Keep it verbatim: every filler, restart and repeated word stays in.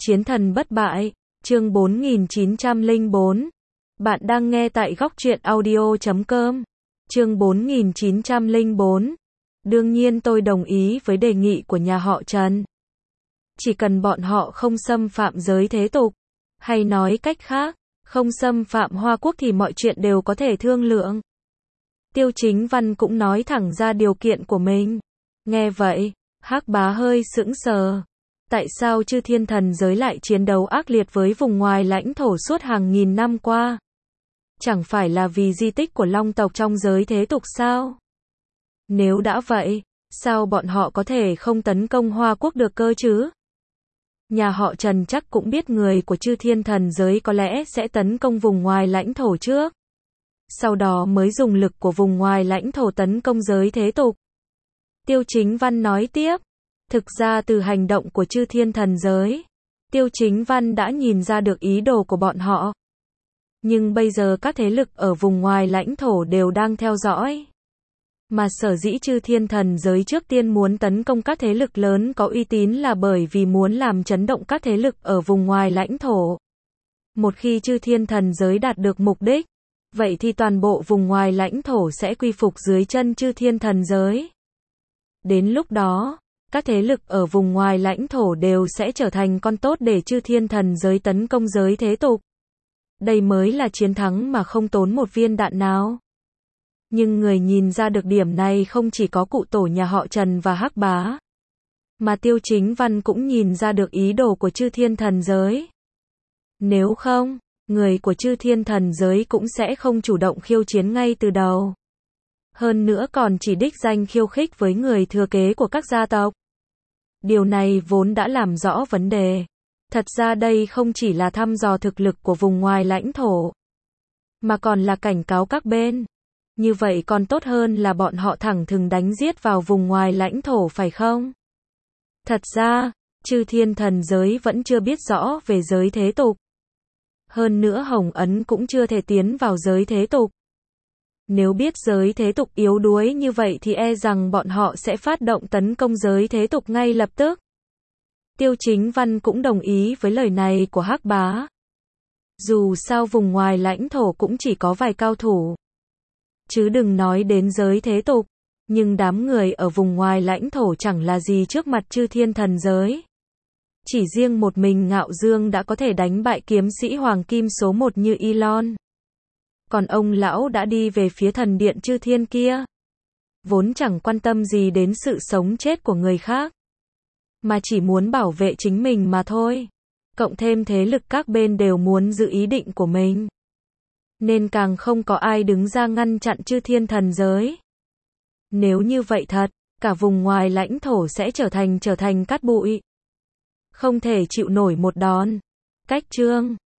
Chiến thần bất bại, chương bốn nghìn chín trăm lẻ bốn. Bạn đang nghe tại góc truyện audio chấm com. Chương bốn nghìn chín trăm lẻ bốn. Đương nhiên tôi đồng ý với đề nghị của nhà họ Trần. Chỉ cần bọn họ không xâm phạm giới thế tục, hay nói cách khác, không xâm phạm Hoa Quốc thì mọi chuyện đều có thể thương lượng. Tiêu Chính Văn cũng nói thẳng ra điều kiện của mình. Nghe vậy, Hắc Bá hơi sững sờ. Tại sao chư thiên thần giới lại chiến đấu ác liệt với vùng ngoài lãnh thổ suốt hàng nghìn năm qua? Chẳng phải là vì di tích của Long tộc trong giới thế tục sao? Nếu đã vậy, sao bọn họ có thể không tấn công Hoa Quốc được cơ chứ? Nhà họ Trần chắc cũng biết người của chư thiên thần giới có lẽ sẽ tấn công vùng ngoài lãnh thổ trước. Sau đó mới dùng lực của vùng ngoài lãnh thổ tấn công giới thế tục. Tiêu Chính Văn nói tiếp. Thực ra từ hành động của chư thiên thần giới, Tiêu Chính Văn đã nhìn ra được ý đồ của bọn họ. Nhưng bây giờ các thế lực ở vùng ngoài lãnh thổ đều đang theo dõi. Mà sở dĩ chư thiên thần giới trước tiên muốn tấn công các thế lực lớn có uy tín là bởi vì muốn làm chấn động các thế lực ở vùng ngoài lãnh thổ. Một khi chư thiên thần giới đạt được mục đích, vậy thì toàn bộ vùng ngoài lãnh thổ sẽ quy phục dưới chân chư thiên thần giới. Đến lúc đó, các thế lực ở vùng ngoài lãnh thổ đều sẽ trở thành con tốt để chư thiên thần giới tấn công giới thế tục. Đây mới là chiến thắng mà không tốn một viên đạn nào. Nhưng người nhìn ra được điểm này không chỉ có cụ tổ nhà họ Trần và Hắc Bá, mà Tiêu Chính Văn cũng nhìn ra được ý đồ của chư thiên thần giới. Nếu không, người của chư thiên thần giới cũng sẽ không chủ động khiêu chiến ngay từ đầu. Hơn nữa còn chỉ đích danh khiêu khích với người thừa kế của các gia tộc. Điều này vốn đã làm rõ vấn đề. Thật ra đây không chỉ là thăm dò thực lực của vùng ngoài lãnh thổ, mà còn là cảnh cáo các bên. Như vậy còn tốt hơn là bọn họ thẳng thừng đánh giết vào vùng ngoài lãnh thổ phải không? Thật ra, chư thiên thần giới vẫn chưa biết rõ về giới thế tục. Hơn nữa Hồng Ấn cũng chưa thể tiến vào giới thế tục. Nếu biết giới thế tục yếu đuối như vậy thì e rằng bọn họ sẽ phát động tấn công giới thế tục ngay lập tức. Tiêu Chính Văn cũng đồng ý với lời này của Hắc Bá. Dù sao vùng ngoài lãnh thổ cũng chỉ có vài cao thủ. Chứ đừng nói đến giới thế tục. Nhưng đám người ở vùng ngoài lãnh thổ chẳng là gì trước mặt chư thiên thần giới. Chỉ riêng một mình Ngạo Dương đã có thể đánh bại kiếm sĩ Hoàng Kim số một như Elon. Còn ông lão đã đi về phía thần điện chư thiên kia. Vốn chẳng quan tâm gì đến sự sống chết của người khác, mà chỉ muốn bảo vệ chính mình mà thôi. Cộng thêm thế lực các bên đều muốn giữ ý định của mình, nên càng không có ai đứng ra ngăn chặn chư thiên thần giới. Nếu như vậy thật, cả vùng ngoài lãnh thổ sẽ trở thành trở thành cát bụi. Không thể chịu nổi một đòn. Cách chương